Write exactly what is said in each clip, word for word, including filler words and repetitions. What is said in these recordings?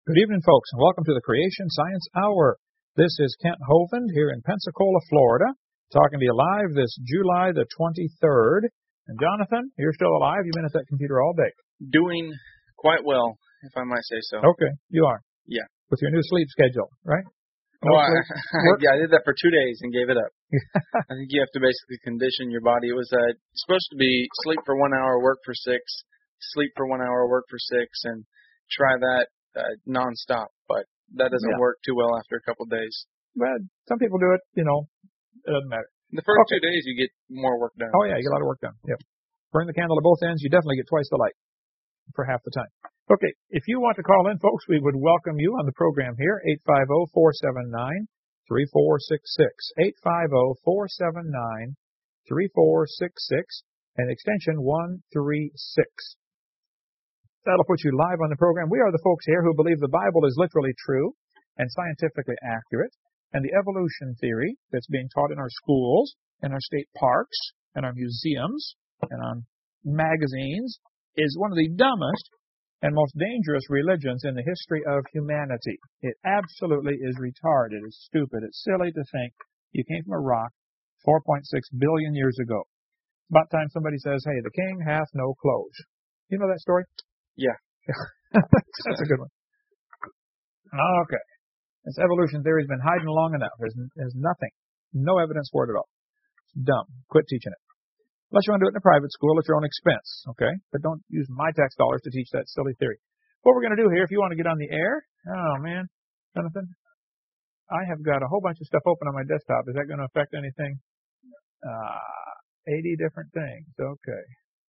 Good evening, folks, and welcome to the Creation Science Hour. This is Kent Hovind here in Pensacola, Florida, talking to you live this July the twenty-third. And Jonathan, you're still alive. You've been at that computer all day. Doing quite well, if I might say so. Okay, you are. Yeah. With your new sleep schedule, right? No well, I, yeah, I did that for two days and gave it up. I think you have to basically condition your body. It was uh, supposed to be sleep for one hour, work for six, sleep for one hour, work for six, and try that uh, nonstop. But that doesn't yeah. work too well after a couple of days. Well, some people do it, you know, it doesn't matter. The first okay. two days you get more work done. Oh, yeah, you get a lot of work done. Yep. Burn the candle at both ends, you definitely get twice the light for half the time. Okay, if you want to call in, folks, we would welcome you on the program here, eight five zero, four seven nine, three four six six, eight five zero, four seven nine, three four six six, and extension one three six. That'll put you live on the program. We are the folks here who believe the Bible is literally true and scientifically accurate, and the evolution theory that's being taught in our schools, in our state parks, in our museums, and on magazines is one of the dumbest and most dangerous religions in the history of humanity. It absolutely is retarded. It's stupid. It's silly to think you came from a rock four point six billion years ago. About time somebody says, hey, the king hath no clothes. You know that story? Yeah. That's a good one. Okay. This evolution theory has been hiding long enough. There's, there's nothing. No evidence for it at all. It's dumb. Quit teaching it. Unless you want to do it in a private school at your own expense, okay? But don't use my tax dollars to teach that silly theory. What we're going to do here, if you want to get on the air, oh, man, Jonathan, I have got a whole bunch of stuff open on my desktop. Is that going to affect anything? Uh, eighty different things. Okay.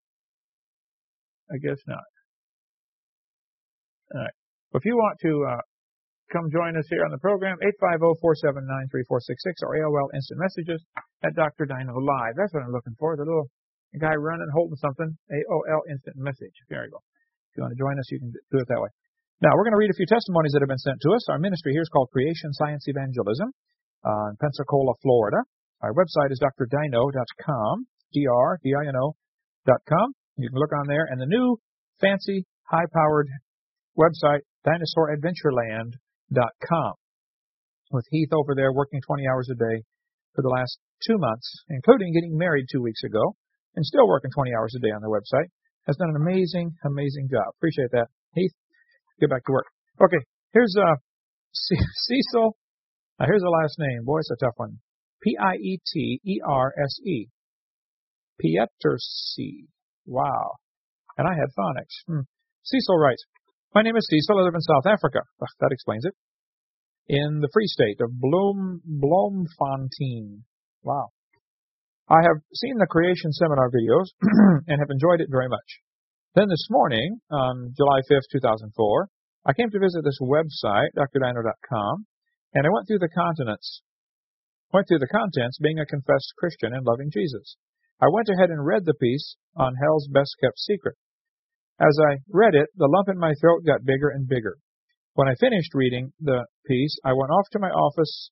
I guess not. All right. Well, if you want to uh, come join us here on the program, eight five zero, four seven nine, three four six six or A O L Instant Messages at Doctor Dino Live. That's what I'm looking for, the little guy running, holding something, A O L Instant Message. There you go. If you want to join us, you can do it that way. Now, we're going to read a few testimonies that have been sent to us. Our ministry here is called Creation Science Evangelism uh, in Pensacola, Florida. Our website is d r dino dot com, D R D I N O dot com. You can look on there. And the new, fancy, high-powered website, dinosaur adventureland dot com, with Heath over there working twenty hours a day for the last two months, including getting married two weeks ago, and still working twenty hours a day on the website. Has done an amazing, amazing job. Appreciate that, Heath. Get back to work. Okay, here's uh, C- Cecil. Now, here's the last name. Boy, it's a tough one. P I E T E R S E. Pieterse. Wow. And I had phonics. Hmm. Cecil writes, my name is Cecil. I live in South Africa. Ugh, that explains it. In the Free State of Bloem, Bloemfontein. Wow. I have seen the Creation Seminar videos and have enjoyed it very much. Then this morning, on July fifth, two thousand four, I came to visit this website, D R dino dot com, and I went through the continents, went through the contents being a confessed Christian and loving Jesus. I went ahead and read the piece on Hell's Best Kept Secret. As I read it, the lump in my throat got bigger and bigger. When I finished reading the piece, I went off to my office.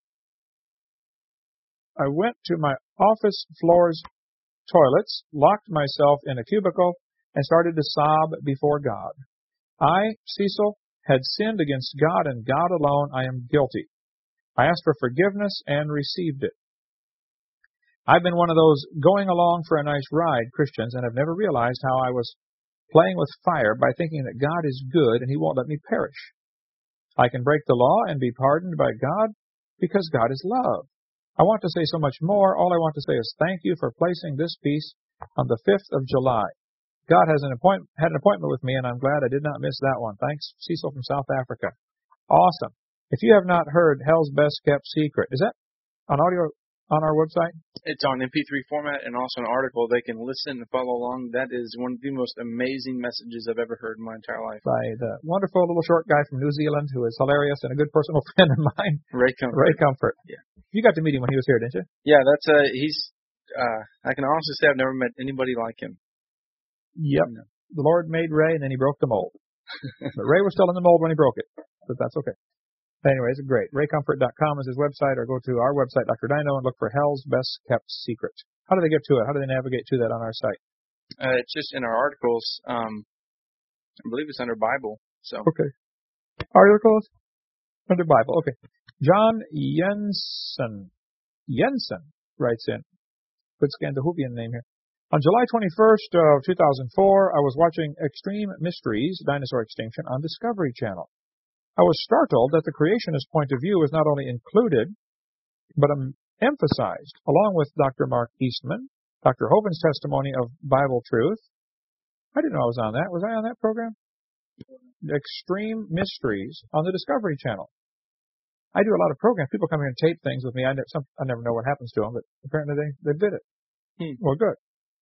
I went to my office floor's toilets, locked myself in a cubicle, and started to sob before God. I, Cecil, had sinned against God and God alone. I am guilty. I asked for forgiveness and received it. I've been one of those going along for a nice ride Christians and have never realized how I was playing with fire by thinking that God is good and He won't let me perish. I can break the law and be pardoned by God because God is love. I want to say so much more. All I want to say is thank you for placing this piece on the fifth of July. God has an appoint- had an appointment with me, and I'm glad I did not miss that one. Thanks, Cecil from South Africa. Awesome. If you have not heard Hell's Best Kept Secret, is that on audio on our website? It's on M P three format and also an article. They can listen and follow along. That is one of the most amazing messages I've ever heard in my entire life. By the wonderful little short guy from New Zealand who is hilarious and a good personal friend of mine. Ray Comfort. Ray Comfort. Yeah. You got to meet him when he was here, didn't you? Yeah, that's uh he's uh I can honestly say I've never met anybody like him. Yep. No. The Lord made Ray and then He broke the mold. But Ray was still in the mold when He broke it. But that's okay. Anyways, great. ray comfort dot com is his website, or go to our website, Doctor Dino, and look for Hell's Best Kept Secret. How do they get to it? How do they navigate to that on our site? Uh, it's just in our articles. Um, I believe it's under Bible. So okay. Articles under Bible. Okay. John Jensen. Jensen writes in. Good Scandinavian name here. On July twenty-first of two thousand four, I was watching Extreme Mysteries, Dinosaur Extinction, on Discovery Channel. I was startled that the creationist point of view was not only included, but um, emphasized, along with Doctor Mark Eastman, Doctor Hovind's testimony of Bible truth. I didn't know I was on that. Was I on that program? Extreme Mysteries on the Discovery Channel. I do a lot of programs. People come here and tape things with me. I never, some, I never know what happens to them, but apparently they, they did it. Hmm. Well, good.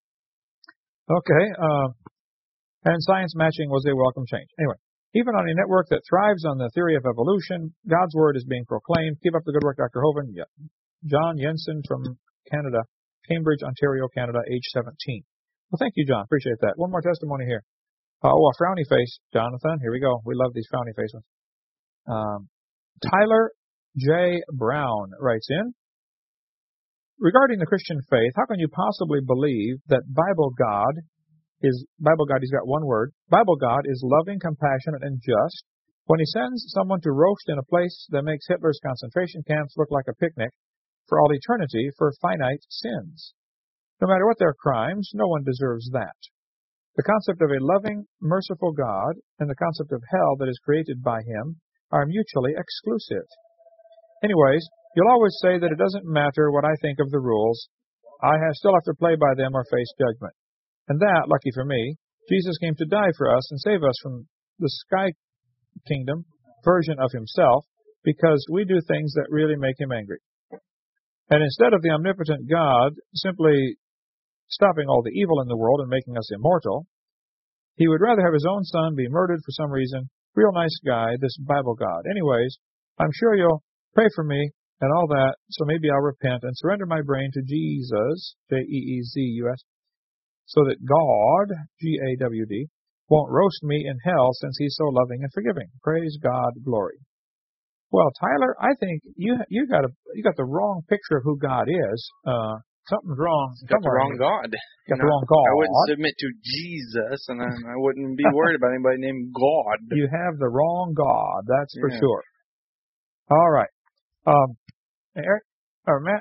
Okay. Uh, and science matching was a welcome change. Anyway. Even on a network that thrives on the theory of evolution, God's Word is being proclaimed. Keep up the good work, Doctor Hovind. Yeah. John Jensen from Canada, Cambridge, Ontario, Canada, age seventeen. Well, thank you, John. Appreciate that. One more testimony here. Uh, oh, a frowny face. Jonathan, here we go. We love these frowny faces. Um, Tyler J. Brown writes in, regarding the Christian faith, how can you possibly believe that Bible God is Bible God, he's got one word. Bible God is loving, compassionate, and just. When he sends someone to roast in a place that makes Hitler's concentration camps look like a picnic for all eternity for finite sins. No matter what their crimes, no one deserves that. The concept of a loving, merciful God and the concept of hell that is created by him are mutually exclusive. Anyways, you'll always say that it doesn't matter what I think of the rules. I have, still have to play by them or face judgment. And that, lucky for me, Jesus came to die for us and save us from the sky kingdom version of himself because we do things that really make him angry. And instead of the omnipotent God simply stopping all the evil in the world and making us immortal, he would rather have his own son be murdered for some reason. Real nice guy, this Bible God. Anyways, I'm sure you'll pray for me and all that, so maybe I'll repent and surrender my brain to Jesus, J E E Z U S, so that God, G A W D, won't roast me in hell since he's so loving and forgiving. Praise God, glory. Well, Tyler, I think you you got a you got the wrong picture of who God is. Uh, something's wrong. You got the wrong God. Got you the know, wrong God. I wouldn't submit to Jesus, and I, I wouldn't be worried about anybody named God. You have the wrong God. That's for yeah. sure. All right, um, Eric or Matt.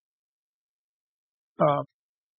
Uh,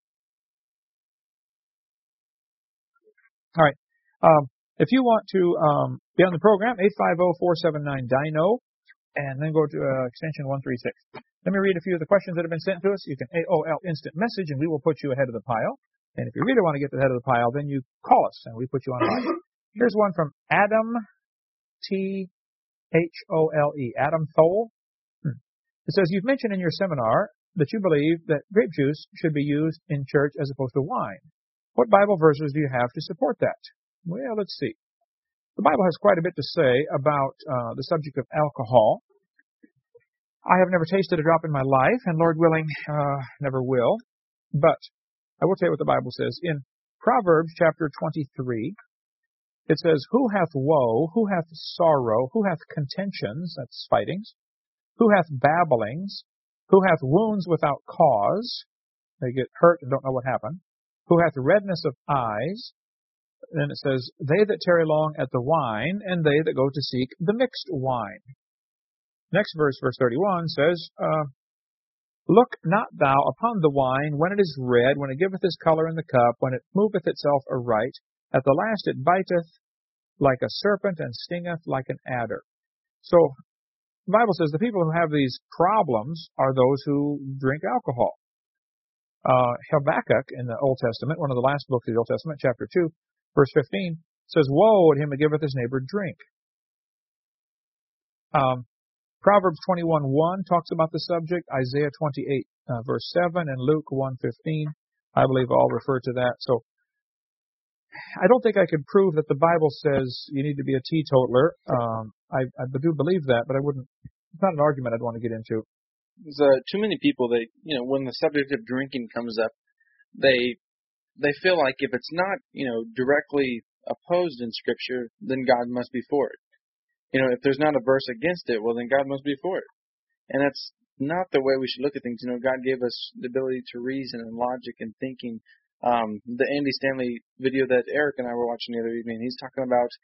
All right. Um, if you want to um, be on the program, eight five zero, four seven nine, D I N O, and then go to uh, extension one three six. Let me read a few of the questions that have been sent to us. You can A O L instant message, and we will put you ahead of the pile. And if you really want to get to the head of the pile, then you call us, and we put you on the line. Here's one from Adam T H O L E, Adam Thole. Hmm. It says, you've mentioned in your seminar that you believe that grape juice should be used in church as opposed to wine. What Bible verses do you have to support that? Well, let's see. The Bible has quite a bit to say about uh, the subject of alcohol. I have never tasted a drop in my life, and Lord willing, uh, never will. But I will tell you what the Bible says. In Proverbs chapter twenty-three, it says, who hath woe, who hath sorrow, who hath contentions, that's fightings, who hath babblings, who hath wounds without cause, they get hurt and don't know what happened, who hath redness of eyes. Then it says, they that tarry long at the wine, and they that go to seek the mixed wine. Next verse, verse thirty-one, says, uh, look not thou upon the wine when it is red, when it giveth his color in the cup, when it moveth itself aright. At the last it biteth like a serpent, and stingeth like an adder. So, the Bible says the people who have these problems are those who drink alcohol. Uh, Habakkuk in the Old Testament, one of the last books of the Old Testament, chapter two, verse fifteen, says, woe to him that giveth his neighbor drink. Um, Proverbs twenty-one one talks about the subject. Isaiah twenty-eight, uh, verse seven, and Luke one fifteen, I believe all refer to that. So, I don't think I could prove that the Bible says you need to be a teetotaler. Um, I, I do believe that, but I wouldn't, it's not an argument I'd want to get into. There's uh, too many people that, you know, when the subject of drinking comes up, they they feel like if it's not, you know, directly opposed in Scripture, then God must be for it. You know, if there's not a verse against it, well, then God must be for it. And that's not the way we should look at things. You know, God gave us the ability to reason and logic and thinking. Um, the Andy Stanley video that Eric and I were watching the other evening, he's talking about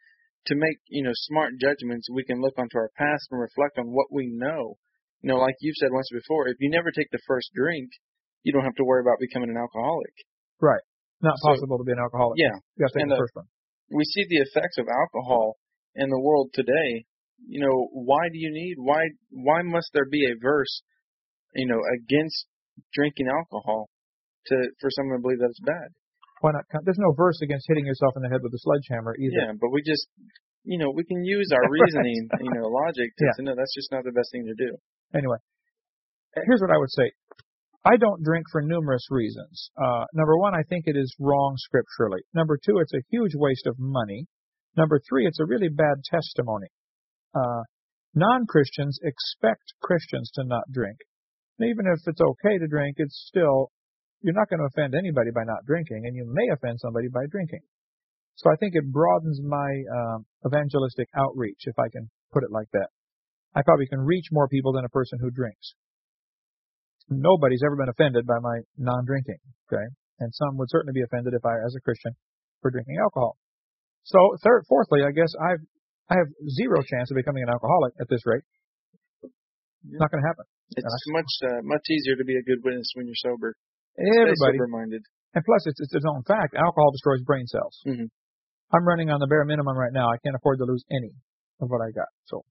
to make, you know, smart judgments, we can look onto our past and reflect on what we know. You know, like you've said once before, if you never take the first drink, you don't have to worry about becoming an alcoholic. Right. Not So, possible to be an alcoholic. yeah. You got to take And the uh, first one. we see the effects of alcohol in the world today. You know, why do you need, why, why must there be a verse, you know, against drinking alcohol to, for someone to believe that it's bad? Why not? There's no verse against hitting yourself in the head with a sledgehammer either. Yeah, but we just, you know, we can use our reasoning, you know, logic to, Yeah. to know that's just not the best thing to do. Anyway, here's what I would say. I don't drink for numerous reasons. Uh, number one, I think it is wrong scripturally. Number two, it's a huge waste of money. Number three, it's a really bad testimony. Uh, non-Christians expect Christians to not drink. And even if it's okay to drink, it's still, you're not going to offend anybody by not drinking, and you may offend somebody by drinking. So I think it broadens my um, evangelistic outreach, if I can put it like that. I probably can reach more people than a person who drinks. Nobody's ever been offended by my non-drinking, okay? And some would certainly be offended if I, as a Christian, were drinking alcohol. So, third, fourthly, I guess I've I have zero chance of becoming an alcoholic at this rate. It's not going to happen. It's much uh, much easier to be a good witness when you're sober. Everybody, sober-minded. And plus, it's, it's its own fact. Alcohol destroys brain cells. Mm-hmm. I'm running on the bare minimum right now. I can't afford to lose any of what I got. So,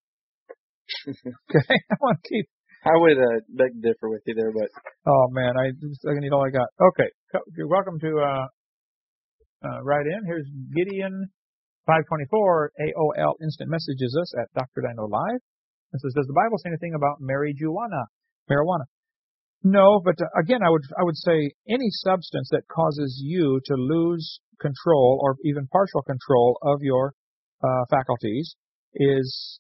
okay, I want to keep. I would uh, beg to differ with you there, but Oh man, I just I need all I got. Okay, you're welcome to uh, uh, write in. Here's Gideon five twenty-four A O L instant messages us at Doctor Dino Live. It says, does the Bible say anything about marijuana? Marijuana? No, but uh, again, I would I would say any substance that causes you to lose control or even partial control of your uh, faculties is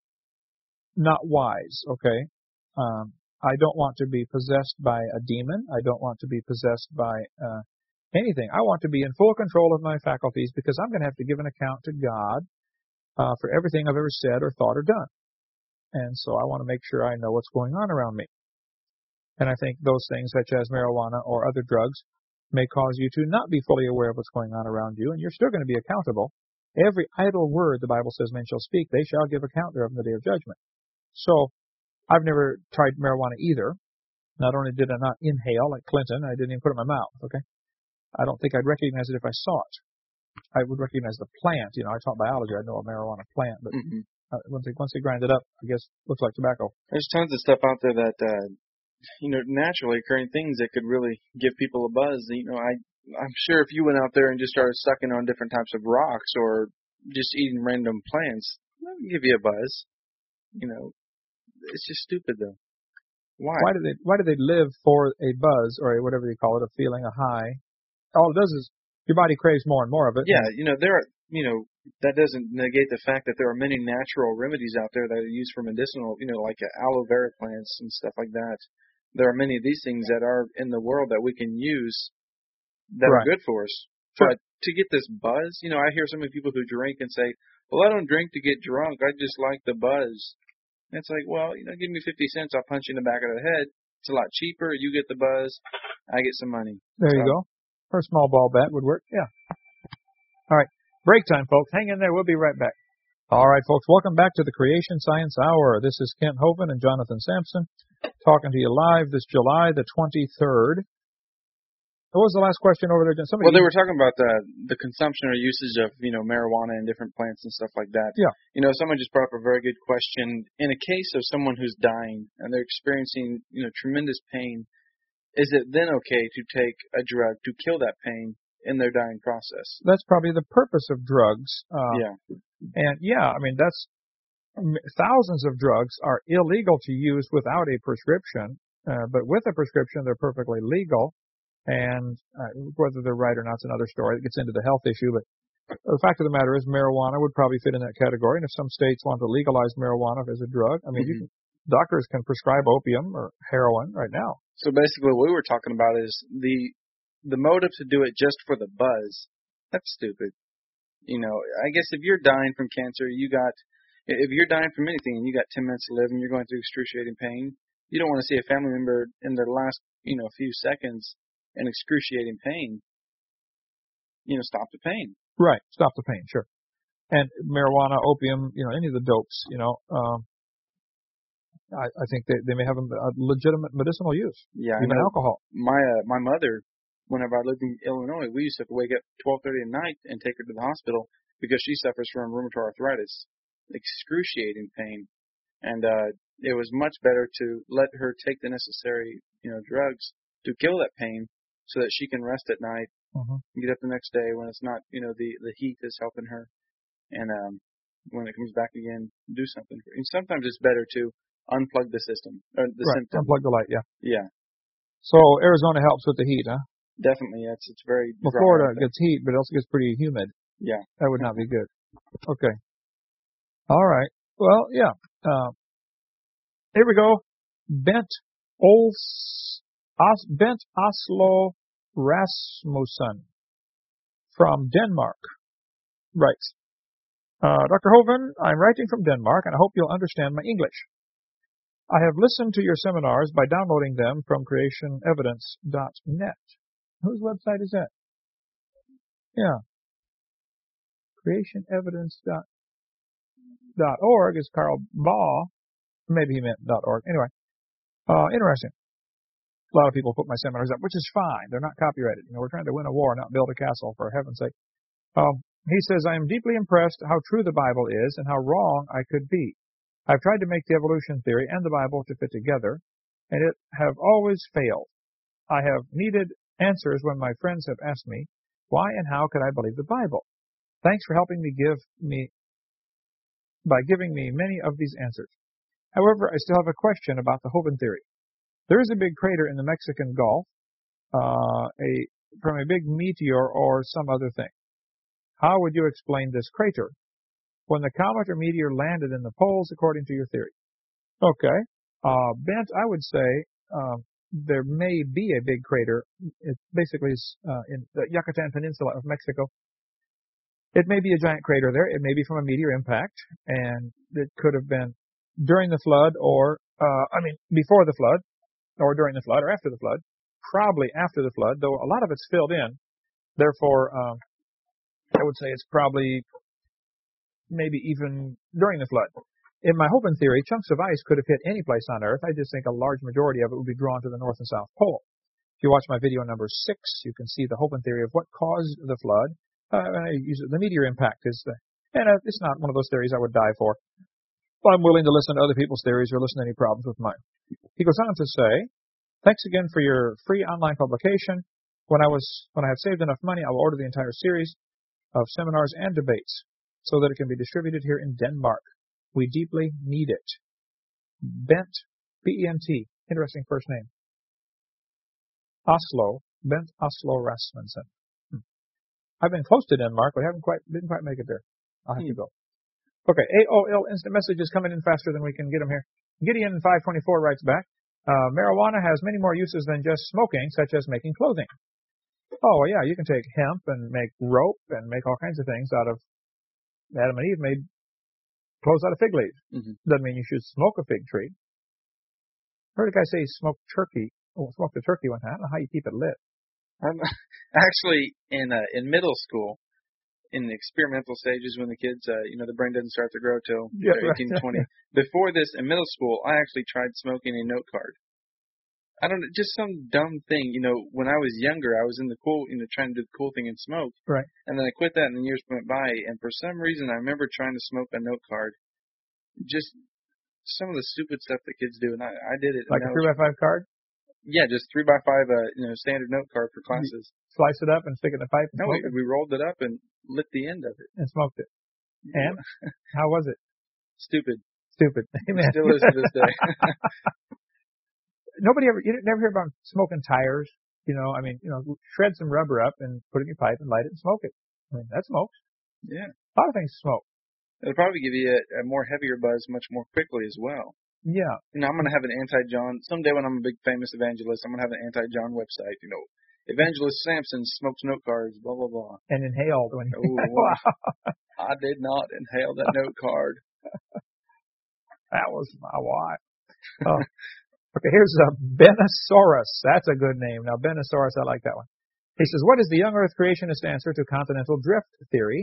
not wise. Okay. Um, I don't want to be possessed by a demon. I don't want to be possessed by uh, anything. I want to be in full control of my faculties because I'm going to have to give an account to God uh, for everything I've ever said or thought or done. And so I want to make sure I know what's going on around me. And I think those things, such as marijuana or other drugs, may cause you to not be fully aware of what's going on around you, and you're still going to be accountable. Every idle word, the Bible says, men shall speak. They shall give account thereof in the day of judgment. So I've never tried marijuana either. Not only did I not inhale like Clinton, I didn't even put it in my mouth, okay? I don't think I'd recognize it if I saw it. I would recognize the plant. You know, I taught biology. I know a marijuana plant, but mm-hmm. uh, once they once they grind it up, I guess it looks like tobacco. There's tons of stuff out there that, uh, you know, naturally occurring things that could really give people a buzz. You know, I, I'm sure if you went out there and just started sucking on different types of rocks or just eating random plants, that would give you a buzz. You know, it's just stupid though. Why? Why do they Why do they live for a buzz or a, whatever you call it, a feeling, a high? All it does is your body craves more and more of it. Yeah, you know, there are, you know, that doesn't negate the fact that there are many natural remedies out there that are used for medicinal, you know, like aloe vera plants and stuff like that. There are many of these things that are in the world that we can use that right. are good for us. Sure. But to get this buzz, you know, I hear so many people who drink and say, well, I don't drink to get drunk. I just like the buzz. And it's like, well, you know, give me fifty cents. I'll punch you in the back of the head. It's a lot cheaper. You get the buzz. I get some money. There so, you go. Or a small ball bat would work. Yeah. All right. Break time, folks. Hang in there. We'll be right back. All right, folks. Welcome back to the Creation Science Hour. This is Kent Hovind and Jonathan Sampson talking to you live this July the twenty-third. What was the last question over there? Somebody well, they were talking about the the consumption or usage of, you know, marijuana and different plants and stuff like that. Yeah. You know, someone just brought up a very good question. In a case of someone who's dying and they're experiencing, you know, tremendous pain, is it then okay to take a drug to kill that pain in their dying process? That's probably the purpose of drugs. Uh, yeah. And yeah, I mean, that's thousands of drugs are illegal to use without a prescription, uh, but with a prescription, they're perfectly legal. And uh, whether they're right or not is another story. It gets into the health issue, but the fact of the matter is marijuana would probably fit in that category. And if some states want to legalize marijuana as a drug, I mean, mm-hmm. you can, doctors can prescribe opium or heroin right now. So basically what we were talking about is the the motive to do it just for the buzz. That's stupid. You know, I guess if you're dying from cancer, you got, if you're dying from anything and you got ten minutes to live and you're going through excruciating pain, you don't want to see a family member in their last, you know, few seconds in excruciating pain. You know, stop the pain. Right. Stop the pain. Sure. and marijuana, opium, you know, any of the dopes, you know, um, I, I think they, they may have a, a legitimate medicinal use. Yeah, even I know. alcohol. My uh, my mother, whenever I lived in Illinois, we used to have to wake up twelve thirty at night and take her to the hospital because she suffers from rheumatoid arthritis, excruciating pain, and uh, it was much better to let her take the necessary, you know, drugs to kill that pain, so that she can rest at night, mm-hmm. and get up the next day when it's not, you know, the the heat is helping her, and um, when it comes back again, do something. And sometimes it's better to unplug the system, or the right. symptom. Unplug the light, yeah. Yeah. So Arizona helps with the heat, huh? Definitely, it's it's very. Well, Florida gets heat, but it also gets pretty humid. Yeah. That would not be good. Okay. All right. Well, yeah. Uh, here we go. Bent Ols, Os, Bent Oslo Rasmussen from Denmark writes, uh, Doctor Hovind, I'm writing from Denmark, and I hope you'll understand my English. I have listened to your seminars by downloading them from creation evidence dot net. Whose website is that? Yeah. creation evidence dot org is Carl Baugh. Maybe he meant .org. Anyway, uh, interesting. A lot of people put my seminars up, which is fine. They're not copyrighted. You know, we're trying to win a war, not build a castle, for heaven's sake. Um, he says, I am deeply impressed how true the Bible is and how wrong I could be. I've tried to make the evolution theory and the Bible to fit together, and it have always failed. I have needed answers when my friends have asked me, why and how could I believe the Bible? Thanks for helping me give me, by giving me many of these answers. However, I still have a question about the Hovind theory. There is a big crater in the Mexican Gulf, uh, a, from a big meteor or some other thing. How would you explain this crater when the comet or meteor landed in the poles according to your theory? Okay. Uh, Bent, I would say uh, there may be a big crater. It basically is uh, in the Yucatan Peninsula of Mexico. It may be a giant crater there. It may be from a meteor impact, and it could have been during the flood or, uh, I mean, before the flood, or during the flood, or after the flood. Probably after the flood, though a lot of it's filled in. Therefore, uh, I would say it's probably maybe even during the flood. In my Hovind theory, chunks of ice could have hit any place on Earth. I just think a large majority of it would be drawn to the North and South Pole. If you watch my video number six, you can see the Hovind theory of what caused the flood. Uh, I use the meteor impact is the, and uh, it's not one of those theories I would die for. But I'm willing to listen to other people's theories or listen to any problems with mine. He goes on to say, thanks again for your free online publication. When I was, when I have saved enough money, I will order the entire series of seminars and debates so that it can be distributed here in Denmark. We deeply need it. Bent, B E N T, interesting first name. Oslo, Bent Oslo Rasmussen. Hmm. I've been close to Denmark, but haven't quite, didn't quite make it there. I'll have hmm. to go. Okay, A O L instant messages coming in faster than we can get them here. Gideon five twenty-four writes back, uh, marijuana has many more uses than just smoking, such as making clothing. Oh, well, yeah, you can take hemp and make rope and make all kinds of things out of, Adam and Eve made clothes out of fig leaves. Mm-hmm. Doesn't mean you should smoke a fig tree. I heard a guy say he smoked turkey. Oh, smoked a turkey one time. I don't know how you keep it lit. Um, actually, in uh, in middle school, in the experimental stages when the kids, uh, you know, the brain doesn't start to grow till yeah, eighteen, right. twenty. Before this, in middle school, I actually tried smoking a note card. I don't know, just some dumb thing. You know, when I was younger, I was in the cool, you know, trying to do the cool thing and smoke. Right. And then I quit that and the years went by. And for some reason, I remember trying to smoke a note card. Just some of the stupid stuff that kids do. And I, I did it. Like a three by five card? Yeah, just three by five, uh, you know, standard note card for classes. You slice it up and stick it in a pipe and no, smoke we, it? we rolled it up and lit the end of it. And smoked it. And? How was it? Stupid. Stupid. Amen. It still is to this day. Nobody ever, you never hear about smoking tires, you know, I mean, you know, shred some rubber up and put it in your pipe and light it and smoke it. I mean, that smokes. Yeah. A lot of things smoke. It'll probably give you a, a more heavier buzz much more quickly as well. Yeah. You know, I'm going to have an anti-John, someday when I'm a big famous evangelist, I'm going to have an anti-John website, you know, Evangelist Sampson smokes note cards, blah, blah, blah. And inhaled when he, oh, wow. I did not inhale that note card. That was my wife. Oh. Okay, here's uh, Benosaurus. That's a good name. Now, Benosaurus, I like that one. He says, what is the young Earth creationist answer to continental drift theory?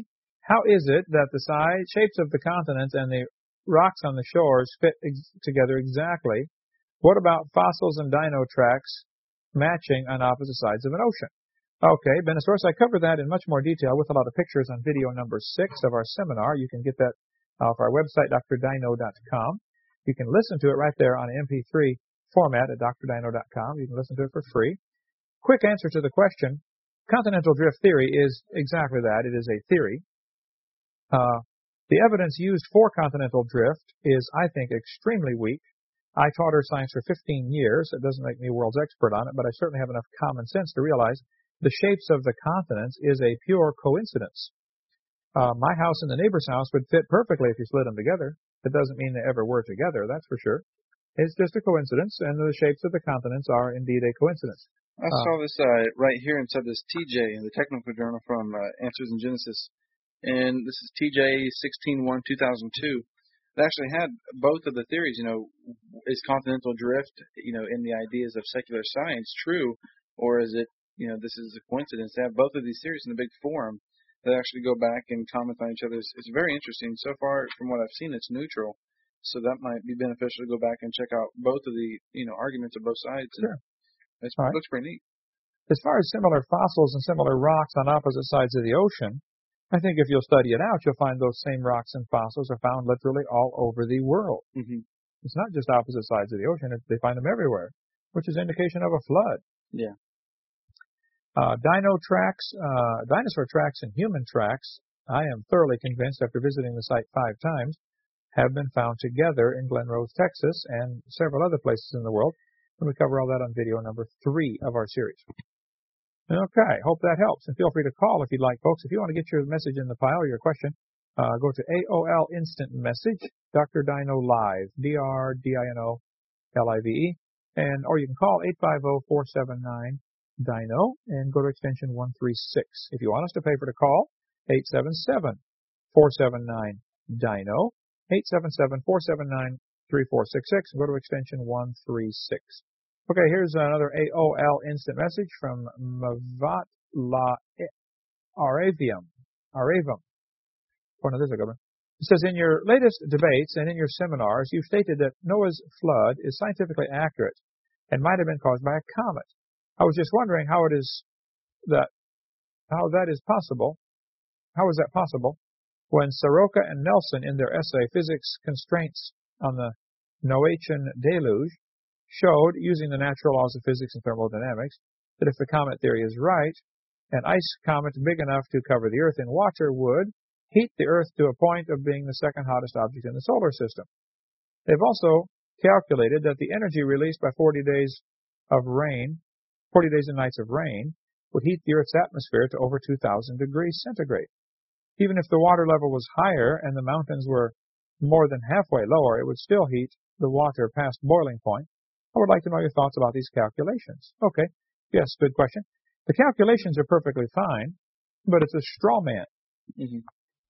How is it that the size, shapes of the continents and the rocks on the shores fit ex- together exactly? What about fossils and dino tracks matching on opposite sides of an ocean? Okay, Benosaurus, I covered that in much more detail with a lot of pictures on video number six of our seminar. You can get that off our website, D R dino dot com. You can listen to it right there on M P three format at D R dino dot com. You can listen to it for free. Quick answer to the question, continental drift theory is exactly that. It is a theory. Uh, the evidence used for continental drift is, I think, extremely weak. I taught earth science for fifteen years. It doesn't make me a world's expert on it, but I certainly have enough common sense to realize the shapes of the continents is a pure coincidence. Uh, my house and the neighbor's house would fit perfectly if you slid them together. It doesn't mean they ever were together, that's for sure. It's just a coincidence, and the shapes of the continents are indeed a coincidence. I uh, saw this uh, right here inside this T J in the Technical Journal from uh, Answers in Genesis, and this is T J sixteen one two thousand two. It actually had both of the theories. You know, is continental drift, you know, in the ideas of secular science true, or is it, you know, this is a coincidence? They have both of these theories in the big forum that actually go back and comment on each other. It's, it's very interesting. So far, from what I've seen, it's neutral. So that might be beneficial to go back and check out both of the, you know, arguments of both sides. Sure. It right. looks pretty neat. As far as similar fossils and similar rocks on opposite sides of the ocean, I think if you'll study it out, you'll find those same rocks and fossils are found literally all over the world. Mm-hmm. It's not just opposite sides of the ocean. They find them everywhere, which is indication of a flood. Yeah. Uh, dino tracks, uh, dinosaur tracks and human tracks, I am thoroughly convinced after visiting the site five times, have been found together in Glen Rose, Texas, and several other places in the world. And we cover all that on video number three of our series. Okay, hope that helps. And feel free to call if you'd like, folks. If you want to get your message in the file or your question, uh, go to A O L Instant Message, Doctor Dino Live, D R D I N O L I V E, and or you can call eight five zero, four seven nine, D I N O and go to extension one three six. If you want us to pay for the call, eight seven seven, four seven nine, D I N O, eight seven seven, four seven nine, three four six six, and go to extension one three six. Okay, here's another A O L instant message from Mavat La Aravium. Aravium. Oh, no, this is a good one. It says, in your latest debates and in your seminars, you've stated that Noah's flood is scientifically accurate and might have been caused by a comet. I was just wondering how it is that, how that is possible. How is that possible when Soroka and Nelson in their essay, Physics Constraints on the Noachian Deluge, showed, using the natural laws of physics and thermodynamics, that if the comet theory is right, an ice comet big enough to cover the Earth in water would heat the Earth to a point of being the second hottest object in the solar system. They've also calculated that the energy released by forty days of rain, forty days and nights of rain, would heat the Earth's atmosphere to over two thousand degrees centigrade. Even if the water level was higher and the mountains were more than halfway lower, it would still heat the water past boiling point. I would like to know your thoughts about these calculations. Okay. Yes, good question. The calculations are perfectly fine, but it's a straw man. Mm-hmm.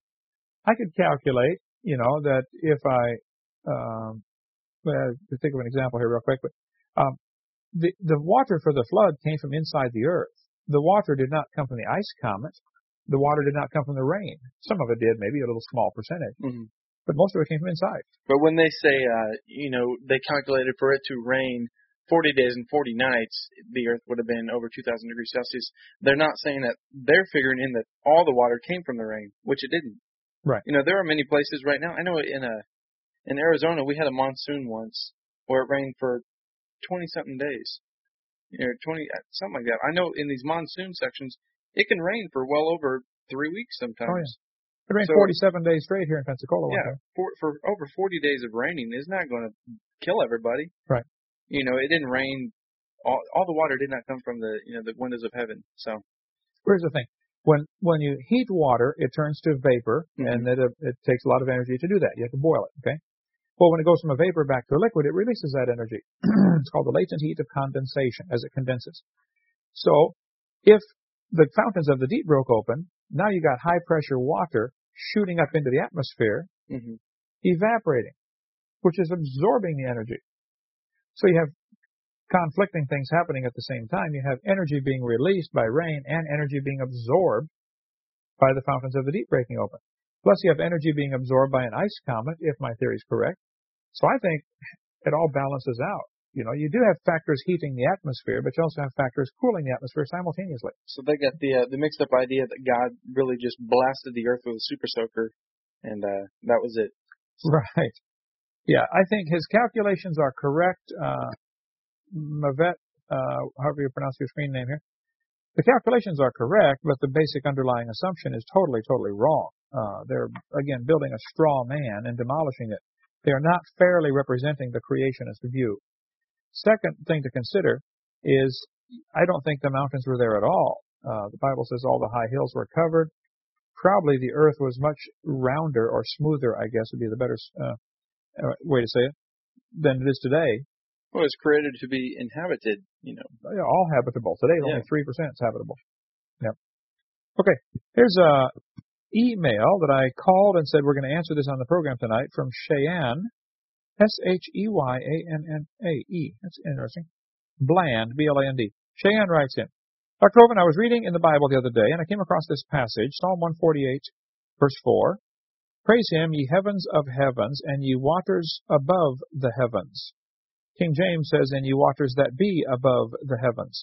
I could calculate, you know, that if I, um, well, to think of an example here real quick, but um, the, the water for the flood came from inside the Earth. The water did not come from the ice comet. The water did not come from the rain. Some of it did, maybe a little small percentage. Mm-hmm. But most of it came from inside. But when they say, uh, you know, they calculated for it to rain forty days and forty nights, the Earth would have been over two thousand degrees Celsius. They're not saying that. They're figuring in that all the water came from the rain, which it didn't. Right. You know, there are many places right now. I know in a in Arizona we had a monsoon once where it rained for twenty something days, you know, twenty something like that. I know in these monsoon sections it can rain for well over three weeks sometimes. Oh, yeah. It rained so, forty-seven days straight here in Pensacola. Yeah, for, for over forty days of raining is not going to kill everybody. Right. You know, it didn't rain. All, all the water did not come from the you know the windows of heaven. So here's the thing: when when you heat water, it turns to vapor, mm-hmm. and it uh, it takes a lot of energy to do that. You have to boil it. Okay. Well, when it goes from a vapor back to a liquid, it releases that energy. It's called the latent heat of condensation as it condenses. So if the fountains of the deep broke open, now you got high pressure water shooting up into the atmosphere, mm-hmm. evaporating, which is absorbing the energy. So you have conflicting things happening at the same time. You have energy being released by rain and energy being absorbed by the fountains of the deep breaking open. Plus, you have energy being absorbed by an ice comet, if my theory is correct. So I think it all balances out. You know, you do have factors heating the atmosphere, but you also have factors cooling the atmosphere simultaneously. So they got the uh, the mixed up idea that God really just blasted the earth with a super soaker, and uh, that was it. Right. Yeah, I think his calculations are correct. Uh, Mavet, uh, however you pronounce your screen name here. The calculations are correct, but the basic underlying assumption is totally, totally wrong. Uh, they're, again, building a straw man and demolishing it. They are not fairly representing the creationist view. Second thing to consider is I don't think the mountains were there at all. Uh, the Bible says all the high hills were covered. Probably the earth was much rounder or smoother, I guess would be the better uh, uh, way to say it, than it is today. Well, it's created to be inhabited, you know. Yeah, all habitable. Today, yeah. only three percent is habitable. Yep. Okay, here's a email that I called and said we're going to answer this on the program tonight from Cheyenne, S H E Y A N N A E. That's interesting. Bland, B L A N D. Cheyenne writes in, Doctor Hovind, I was reading in the Bible the other day, and I came across this passage, Psalm one forty-eight, verse four. Praise him, ye heavens of heavens, and ye waters above the heavens. King James says, and ye waters that be above the heavens.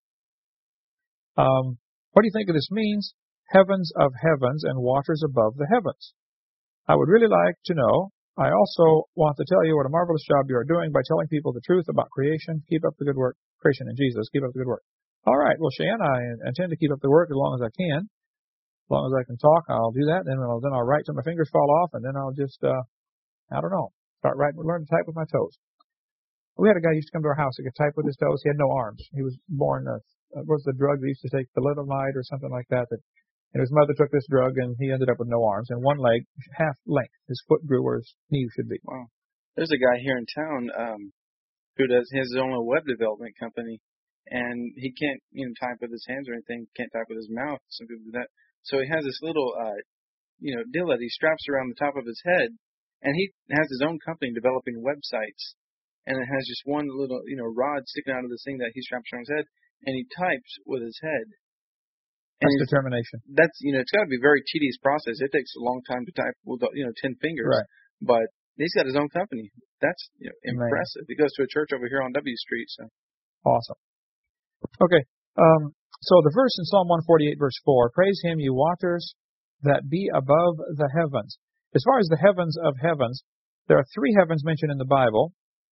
Um, what do you think of this means? Heavens of heavens and waters above the heavens. I would really like to know. I also want to tell you what a marvelous job you are doing by telling people the truth about creation. Keep up the good work. Creation in Jesus. Keep up the good work. All right. Well, Cheyenne, I intend to keep up the work as long as I can. As long as I can talk, I'll do that. Then I'll, then I'll write till my fingers fall off, and then I'll just, uh, I don't know, start writing, learn to type with my toes. We had a guy who used to come to our house that could type with his toes. He had no arms. He was born, uh, what was the drug they used to take, thalidomide or something like that, that and his mother took this drug, and he ended up with no arms and one leg, half length. His foot grew where his knee should be. Wow. There's a guy here in town um, who does his own web development company, and he can't, you know, type with his hands or anything. Can't type with his mouth. Some people do that. So he has this little, uh, you know, deal that he straps around the top of his head, and he has his own company developing websites, and it has just one little, you know, rod sticking out of this thing that he straps around his head, and he types with his head. That's determination. That's, you know, it's got to be a very tedious process. It takes a long time to type with, you know, ten fingers. Right. But he's got his own company. That's, you know, impressive. Amazing. He goes to a church over here on W Street. So. Awesome. Okay. Um, so the verse in Psalm one forty-eight, verse four, praise him, ye waters that be above the heavens. As far as the heavens of heavens, there are three heavens mentioned in the Bible.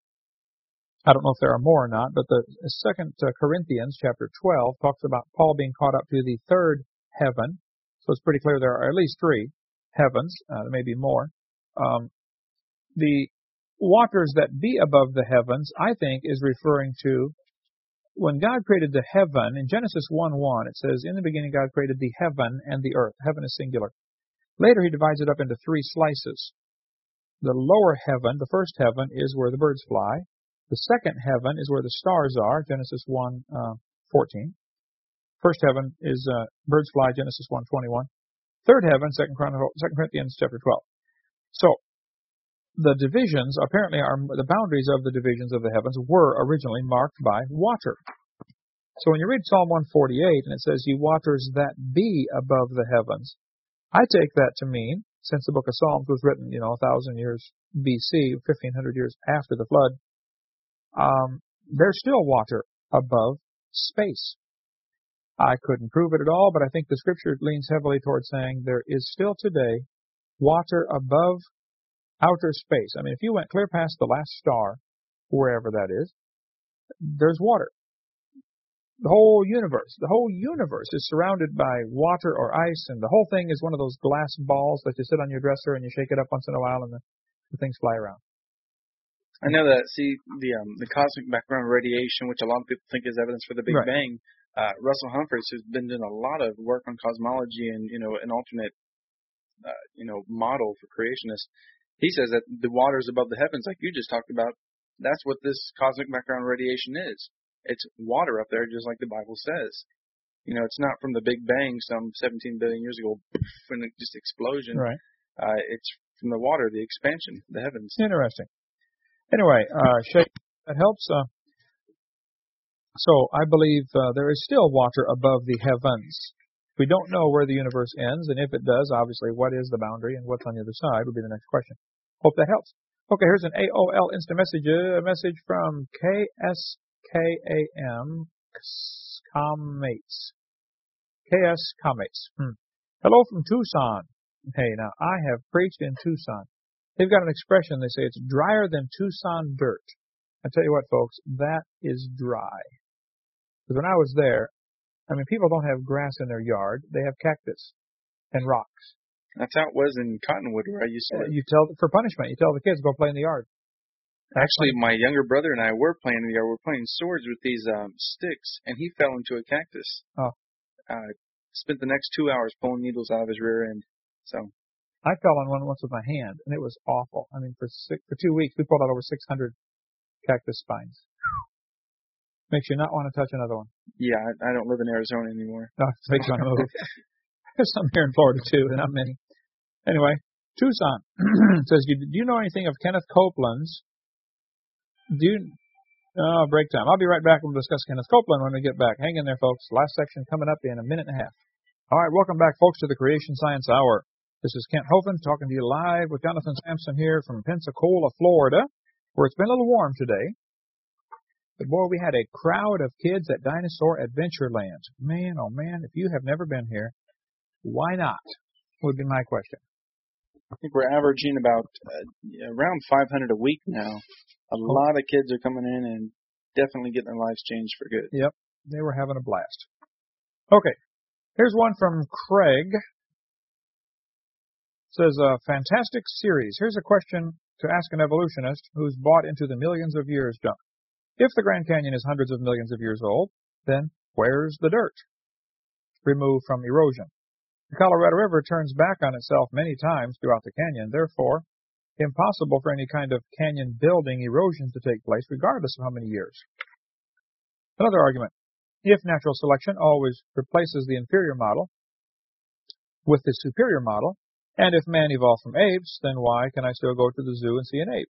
I don't know if there are more or not, but the Second Corinthians chapter twelve talks about Paul being caught up to the third heaven. So it's pretty clear there are at least three heavens. Uh, there may be more. Um, the waters that be above the heavens, I think, is referring to when God created the heaven. In Genesis one one, it says, in the beginning God created the heaven and the earth. Heaven is singular. Later he divides it up into three slices. The lower heaven, the first heaven, is where the birds fly. The second heaven is where the stars are, Genesis one fourteen. First heaven is uh, birds fly, Genesis one twenty-one. Third heaven, Second Corinthians chapter twelve. So the divisions apparently are the boundaries of the divisions of the heavens were originally marked by water. So when you read Psalm one forty-eight and it says, "Ye waters that be above the heavens," I take that to mean, since the book of Psalms was written, you know, a thousand years B C, fifteen hundred years after the flood. Um, there's still water above space. I couldn't prove it at all, but I think the scripture leans heavily towards saying there is still today water above outer space. I mean, if you went clear past the last star, wherever that is, there's water. The whole universe, the whole universe is surrounded by water or ice, and the whole thing is one of those glass balls that you sit on your dresser and you shake it up once in a while and the, the things fly around. I know that, see, the um, the cosmic background radiation, which a lot of people think is evidence for the Big Right. Bang, uh, Russell Humphreys, who's been doing a lot of work on cosmology and, you know, an alternate, uh, you know, model for creationists, he says that the waters above the heavens, like you just talked about, that's what this cosmic background radiation is. It's water up there, just like the Bible says. You know, it's not from the Big Bang some seventeen billion years ago, and just explosion. Right. Uh, it's from the water, the expansion, the heavens. Interesting. Anyway, uh, Shay, that helps. Uh, so I believe uh, there is still water above the heavens. We don't know where the universe ends, and if it does, obviously, what is the boundary and what's on the other side would be the next question. Hope that helps. Okay, here's an A O L instant message, a message from K S K A M Commates. K S Commates. Hmm. Hello from Tucson. Hey, now, I have preached in Tucson. They've got an expression, they say it's drier than Tucson dirt. I tell you what, folks, that is dry. Because when I was there, I mean, people don't have grass in their yard. They have cactus and rocks. That's how it was in Cottonwood where I used to live. You tell, for punishment, you tell the kids, go play in the yard. Actually, my younger brother and I were playing in the yard. We were playing swords with these um, sticks, and he fell into a cactus. Oh. Uh, spent the next two hours pulling needles out of his rear end. So I fell on one once with my hand, and it was awful. I mean, for six, for two weeks, we pulled out over six hundred cactus spines. Makes you not want to touch another one. Yeah, I, I don't live in Arizona anymore. No, it makes you want to move. There's some here in Florida, too, and not many. Anyway, Tucson says, do you know anything of Kenneth Copeland's? Do you, oh, break time. I'll be right back. We'll discuss Kenneth Copeland when we get back. Hang in there, folks. Last section coming up in a minute and a half. All right, welcome back, folks, to the Creation Science Hour. This is Kent Hovind talking to you live with Jonathan Sampson here from Pensacola, Florida, where it's been a little warm today. But, boy, we had a crowd of kids at Dinosaur Adventureland. Man, oh, man, if you have never been here, why not, would be my question. I think we're averaging about uh, around five hundred a week now. A oh. lot of kids are coming in and definitely getting their lives changed for good. Yep, they were having a blast. Okay, here's one from Craig. It says, a fantastic series. Here's a question to ask an evolutionist who's bought into the millions of years junk. If the Grand Canyon is hundreds of millions of years old, then where's the dirt removed from erosion? The Colorado River turns back on itself many times throughout the canyon, therefore impossible for any kind of canyon building erosion to take place regardless of how many years. Another argument. If natural selection always replaces the inferior model with the superior model, and if man evolved from apes, then why can I still go to the zoo and see an ape?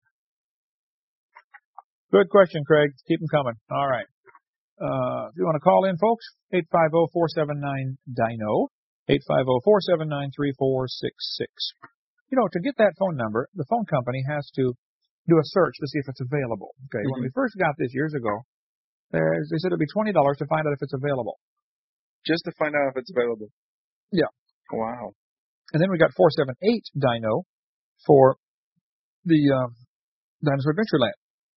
Good question, Craig. Keep them coming. All right. Uh, if you want to call in, folks, eight five zero, four seven nine, D I N O, eight five zero, four seven nine, three four six six. You know, to get that phone number, the phone company has to do a search to see if it's available. Okay. Mm-hmm. When we first got this years ago, there, they said it would be twenty dollars to find out if it's available. Just to find out if it's available? Yeah. Wow. And then we got four seven eight D I N O for the uh, Dinosaur Adventureland.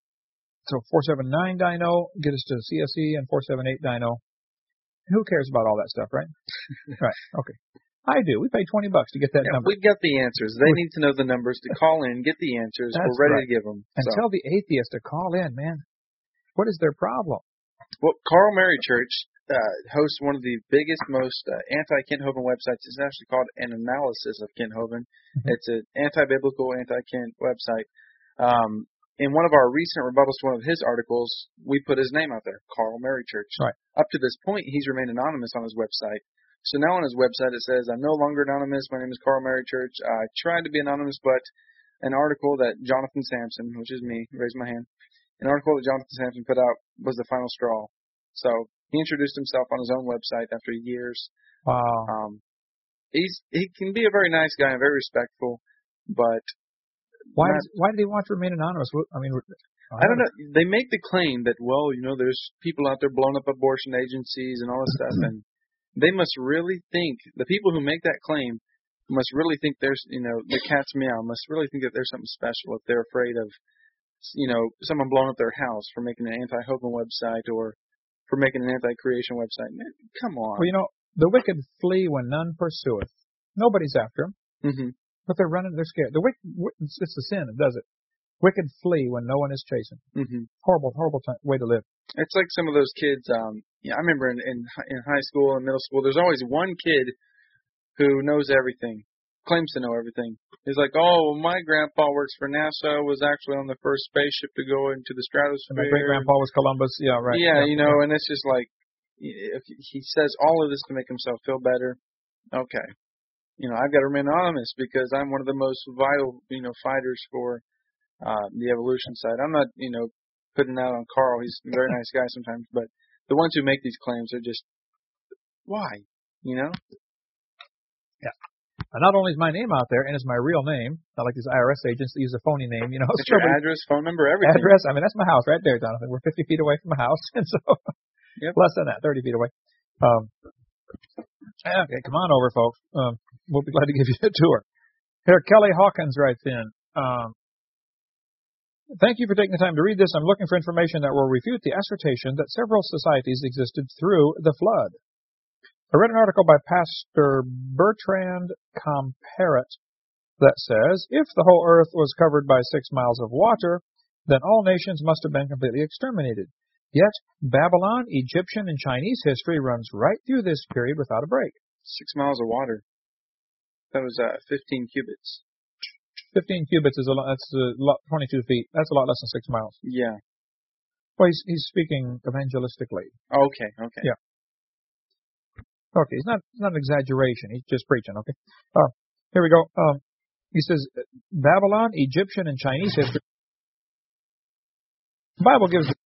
So four seven nine D I N O, get us to C S E, and four seven eight D I N O. Who cares about all that stuff, right? Right. Okay. I do. We paid twenty bucks to get that yeah, number. We got the answers. They need to know the numbers to call in, get the answers. That's We're ready right. to give them. And so. tell the atheist to call in, man. What is their problem? Well, Carl Mary Church uh, hosts one of the biggest, most uh, anti-Kent Hovind websites. It's actually called An Analysis of Kent Hovind. Mm-hmm. It's an anti-biblical, anti-Kent website. Um, in one of our recent rebuttals to one of his articles, we put his name out there, Carl Mary Church. Right. Up to this point, he's remained anonymous on his website. So now on his website it says, I'm no longer anonymous. My name is Carl Mary Church. I tried to be anonymous, but an article that Jonathan Sampson, which is me, raised my hand, an article that Jonathan Sampson put out was the final straw. So he introduced himself on his own website after years. Wow. Um, he's he can be a very nice guy and very respectful, but why not, does, why did he want to remain anonymous? I mean, I, I don't know. They make the claim that, well, you know, there's people out there blowing up abortion agencies and all this stuff, and they must really think, the people who make that claim must really think there's, you know, the cat's meow, must really think that there's something special if they're afraid of, you know, someone blowing up their house for making an anti-Hovind website or for making an anti-creation website. Man, come on. Well, you know, the wicked flee when none pursueth. Nobody's after them, mm-hmm. but they're running, they're scared. The wicked, it's the sin that does it. Wicked flee when no one is chasing. Mm-hmm. Horrible, horrible t- way to live. It's like some of those kids. Um, yeah, I remember in, in in high school and middle school, there's always one kid who knows everything, claims to know everything. He's like, oh, my grandpa works for NASA, was actually on the first spaceship to go into the stratosphere. And my great grandpa was Columbus. Yeah, right. Yeah, yeah, you know, yeah. and it's just like he says all of this to make himself feel better. Okay, you know, I've got to remain anonymous because I'm one of the most vital, you know, fighters for. Uh, the evolution side. I'm not, you know, putting out on Carl. He's a very nice guy sometimes, but the ones who make these claims are just, why? You know? Yeah. And not only is my name out there, and it's my real name, not like these I R S agents that use a phony name, you know. It's your address, phone number, everything. Address, I mean, that's my house right there, Jonathan. We're fifty feet away from the house, and so yep. less than that, thirty feet away. Um, okay, come on over, folks. Um, we'll be glad to give you a tour. Here, Kelly Hawkins writes in. Um, Thank you for taking the time to read this. I'm looking for information that will refute the assertion that several societies existed through the flood. I read an article by Pastor Bertrand Comparet that says, if the whole earth was covered by six miles of water, then all nations must have been completely exterminated. Yet, Babylon, Egyptian, and Chinese history runs right through this period without a break. Six miles of water. That was uh, fifteen cubits. Fifteen cubits is a lot. That's a lot, twenty-two feet. That's a lot less than six miles. Yeah. Well, he's he's speaking evangelistically. Okay. Okay. Yeah. Okay. It's not it's not an exaggeration. He's just preaching. Okay. Uh, here we go. Um, he says Babylon, Egyptian, and Chinese history. The Bible gives B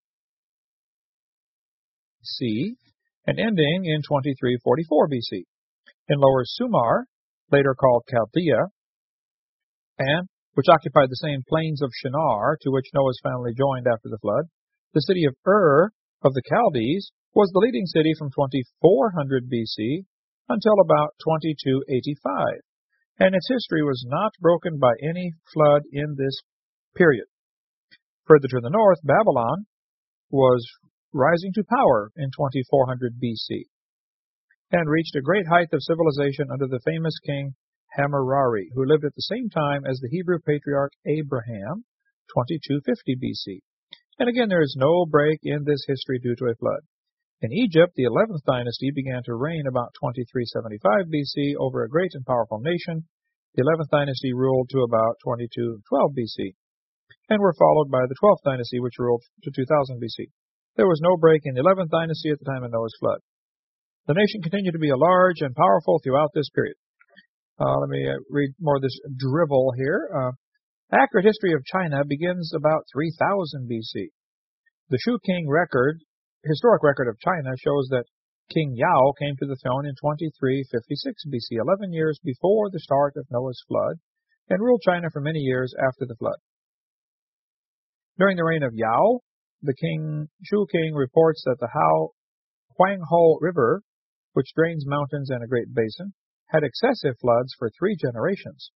C and ending in twenty-three forty-four B C. In Lower Sumer, later called Chaldea, and which occupied the same plains of Shinar to which Noah's family joined after the flood, the city of Ur of the Chaldees was the leading city from twenty-four hundred B C until about twenty-two eighty-five, and its history was not broken by any flood in this period. Further to the north, Babylon was rising to power in twenty-four hundred B C and reached a great height of civilization under the famous king Hammurabi, who lived at the same time as the Hebrew patriarch Abraham, twenty-two fifty B C. And again, there is no break in this history due to a flood. In Egypt, the eleventh dynasty began to reign about twenty-three seventy-five B C over a great and powerful nation. The eleventh dynasty ruled to about twenty-two twelve B C, and were followed by the twelfth dynasty, which ruled to two thousand B C. There was no break in the eleventh dynasty at the time of Noah's flood. The nation continued to be a large and powerful throughout this period. Uh, let me uh, read more of this drivel here. Uh, accurate history of China begins about three thousand B C. The Shu King record, historic record of China shows that King Yao came to the throne in twenty-three fifty-six B C, eleven years before the start of Noah's flood, and ruled China for many years after the flood. During the reign of Yao, the king, Shu King reports that the Hao Huanghe River, which drains mountains and a great basin, had excessive floods for three generations.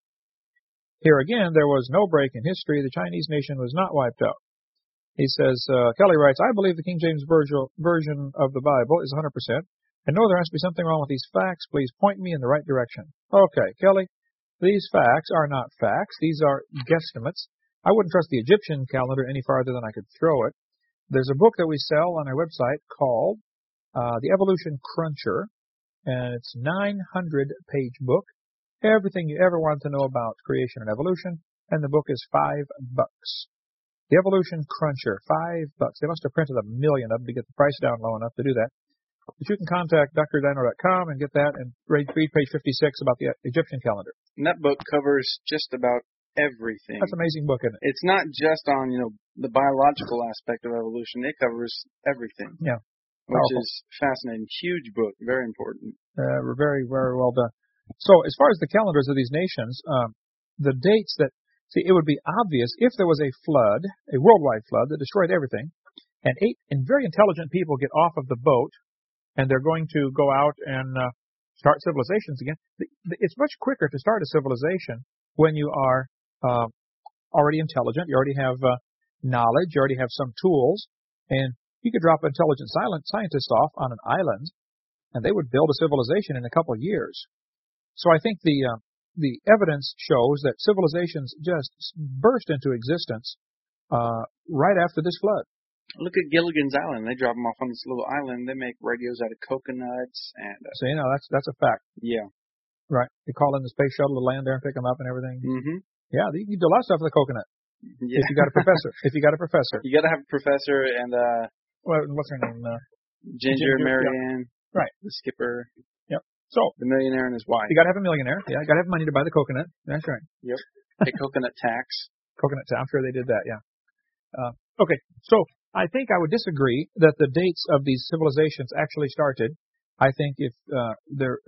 Here again, there was no break in history. The Chinese nation was not wiped out. He says, uh, Kelly writes, I believe the King James Version of the Bible is one hundred percent. I know there has to be something wrong with these facts. Please point me in the right direction. Okay, Kelly, these facts are not facts. These are guesstimates. I wouldn't trust the Egyptian calendar any farther than I could throw it. There's a book that we sell on our website called uh, The Evolution Cruncher, and it's a nine hundred page book. Everything you ever want to know about creation and evolution, and the book is five bucks. The Evolution Cruncher, five bucks. They must have printed a million of them to get the price down low enough to do that. But you can contact D R Dino dot com and get that, and read, read page fifty-six about the Egyptian calendar. And that book covers just about everything. That's an amazing book, isn't it? It's not just on, you know, the biological aspect of evolution. It covers everything. Yeah. Which Powerful. is fascinating. Huge book. Very important. Uh, very, very well done. So as far as the calendars of these nations, um, the dates that, see, it would be obvious if there was a flood, a worldwide flood that destroyed everything, and eight and very intelligent people get off of the boat, and they're going to go out and uh, start civilizations again. It's much quicker to start a civilization when you are uh, already intelligent, you already have uh, knowledge, you already have some tools, and you could drop intelligent silent scientists off on an island, and they would build a civilization in a couple of years. So I think the uh, the evidence shows that civilizations just burst into existence uh, right after this flood. Look at Gilligan's Island. They drop them off on this little island. They make radios out of coconuts and. Uh, so you know that's that's a fact. Yeah. Right. They call in the space shuttle to land there and pick them up and everything. Mm-hmm. Yeah, you can do a lot of stuff with a coconut. Yeah. If you got a professor. If you got a professor. You got to have a professor and. Uh, well, what's her name? Uh, Ginger, Ginger Marianne. Yeah. Right. The skipper. Yep. So the millionaire and his wife. You got to have a millionaire. Yeah, you got to have money to buy the coconut. That's right. Yep. The coconut tax. Coconut tax. I'm sure they did that. Yeah. Uh, okay. So I think I would disagree that the dates of these civilizations actually started. I think if uh, there,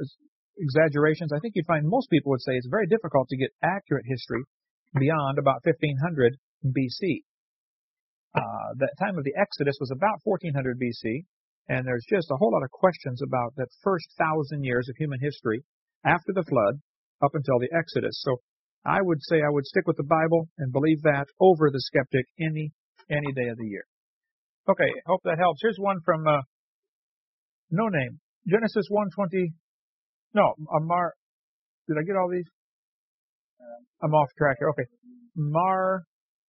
exaggerations. I think you'd find most people would say it's very difficult to get accurate history beyond about fifteen hundred B C. Uh, the time of the Exodus was about fourteen hundred B C, and there's just a whole lot of questions about that first thousand years of human history after the flood up until the Exodus. So I would say I would stick with the Bible and believe that over the skeptic any any day of the year. Okay, hope that helps. Here's one from uh, no name. Genesis one twenty. No, Amar. Did I get all these? I'm off track here. Okay. Mar.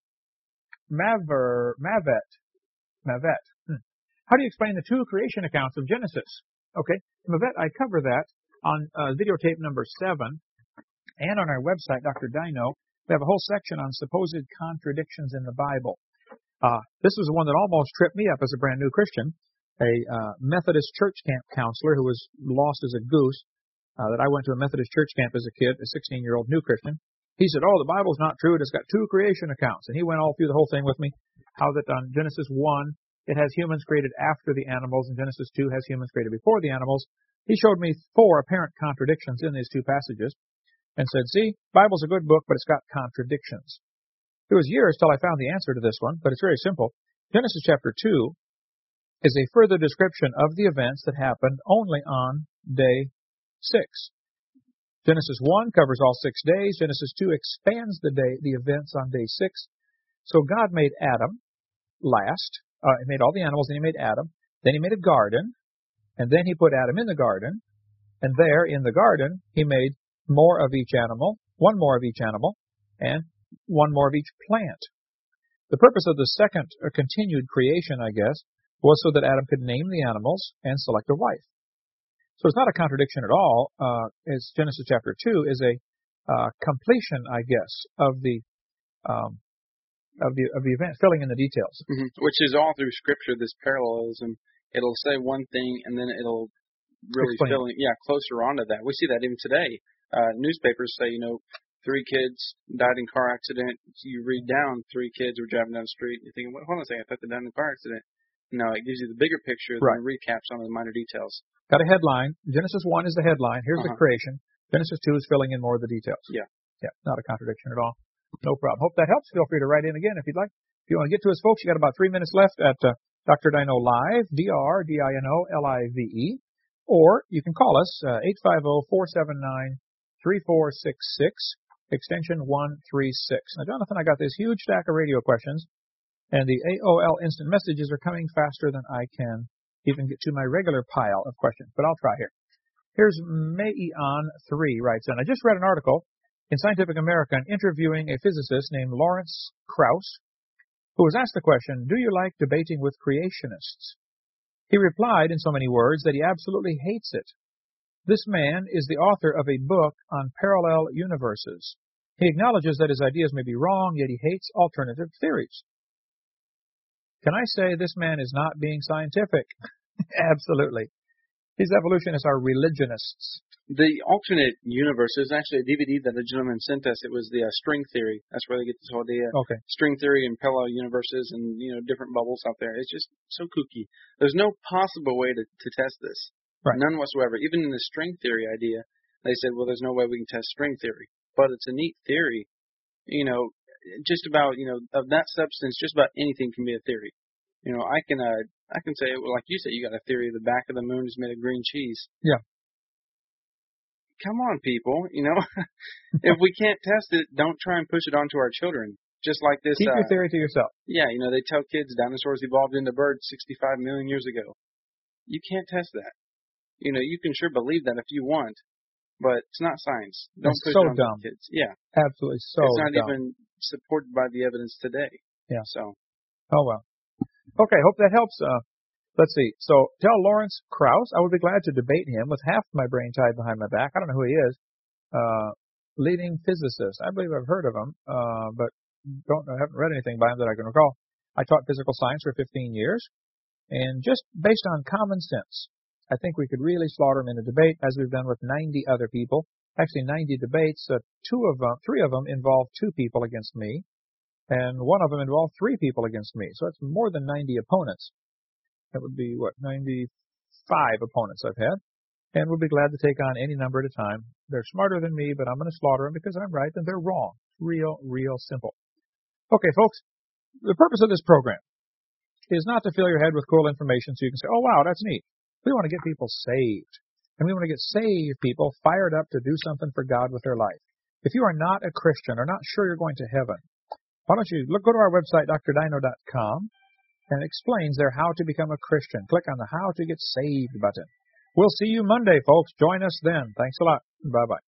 Maver. Mavet. Mavet. Hmm. How do you explain the two creation accounts of Genesis? Okay. Mavet, I cover that on uh, videotape number seven and on our website, Doctor Dino. We have a whole section on supposed contradictions in the Bible. Uh, this was the one that almost tripped me up as a brand new Christian. A uh, Methodist church camp counselor who was lost as a goose. Uh, that I went to a Methodist church camp as a kid, a sixteen-year-old new Christian. He said, oh, the Bible's not true. It's got two creation accounts. And he went all through the whole thing with me, how that on Genesis one, it has humans created after the animals, and Genesis two has humans created before the animals. He showed me four apparent contradictions in these two passages and said, see, Bible's a good book, but it's got contradictions. It was years till I found the answer to this one, but it's very simple. Genesis chapter two is a further description of the events that happened only on day six. Genesis one covers all six days. Genesis two expands the day, the events on day six. So God made Adam last. Uh, he made all the animals, then he made Adam. Then he made a garden, and then he put Adam in the garden. And there, in the garden, he made more of each animal, one more of each animal, and one more of each plant. The purpose of the second uh, continued creation, I guess, was so that Adam could name the animals and select a wife. So it's not a contradiction at all. Uh, it's Genesis chapter two is a uh, completion, I guess, of the um, of the of the event, filling in the details. Mm-hmm. Which is all through Scripture. This parallelism. It'll say one thing, and then it'll really Explain. fill in, yeah, closer onto that. We see that even today. Uh, newspapers say, you know, three kids died in car accident. You read down, three kids were driving down the street. You're thinking, well, hold on a second, I thought they died in a car accident. No, it gives you the bigger picture, right. then recaps on the minor details. Got a headline. Genesis one is the headline. Here's uh-huh. the creation. Genesis two is filling in more of the details. Yeah. Yeah, not a contradiction at all. No problem. Hope that helps. Feel free to write in again if you'd like. If you want to get to us, folks, you got about three minutes left at uh, Doctor Dino Live, D R D I N O L I V E. Or you can call us, uh, eight five zero, four seven nine, three four six six, extension one three six. Now, Jonathan, I got this huge stack of radio questions. And the A O L instant messages are coming faster than I can even get to my regular pile of questions. But I'll try here. Here's Mayon three writes in. I just read an article in Scientific American interviewing a physicist named Lawrence Krauss, who was asked the question, do you like debating with creationists? He replied in so many words that he absolutely hates it. This man is the author of a book on parallel universes. He acknowledges that his ideas may be wrong, yet he hates alternative theories. Can I say this man is not being scientific? Absolutely. These evolutionists are religionists. The alternate universe is actually a D V D that a gentleman sent us. It was the uh, string theory. That's where they get this whole idea. Okay. String theory and parallel universes and, you know, different bubbles out there. It's just so kooky. There's no possible way to, to test this. Right. None whatsoever. Even in the string theory idea, they said, well, there's no way we can test string theory. But it's a neat theory. You know, just about, you know, of that substance, just about anything can be a theory. You know, I can, uh, I can say, well, like you said, you got a theory the back of the moon is made of green cheese. Yeah. Come on, people. You know, if we can't test it, don't try and push it onto our children. Just like this. Keep uh, your theory to yourself. Yeah, you know, they tell kids dinosaurs evolved into birds sixty-five million years ago. You can't test that. You know, you can sure believe that if you want, but it's not science. Don't It's push so it on dumb. the kids. Yeah. Absolutely so It's not dumb. even supported by the evidence today. Yeah. So. Oh, well. Okay, hope that helps. Uh, let's see. So tell Lawrence Krauss I would be glad to debate him with half my brain tied behind my back. I don't know who he is. Uh, leading physicist. I believe I've heard of him, uh, but don't I haven't read anything by him that I can recall. I taught physical science for fifteen years, and just based on common sense, I think we could really slaughter him in a debate, as we've done with ninety other people. Actually, ninety debates. Uh, two of them, three of them involved two people against me, and one of them involved three people against me. So that's more than ninety opponents. That would be what ninety-five opponents I've had. and we'll be glad to take on any number at a time. They're smarter than me, but I'm going to slaughter them because I'm right and they're wrong. Real, real simple. Okay, folks, the purpose of this program is not to fill your head with cool information so you can say, oh, wow, that's neat. We want to get people saved, and we want to get saved people fired up to do something for God with their life. If you are not a Christian or not sure you're going to heaven, why don't you look, go to our website, D R Dino dot com, and it explains there how to become a Christian. Click on the How to Get Saved button. We'll see you Monday, folks. Join us then. Thanks a lot. Bye-bye.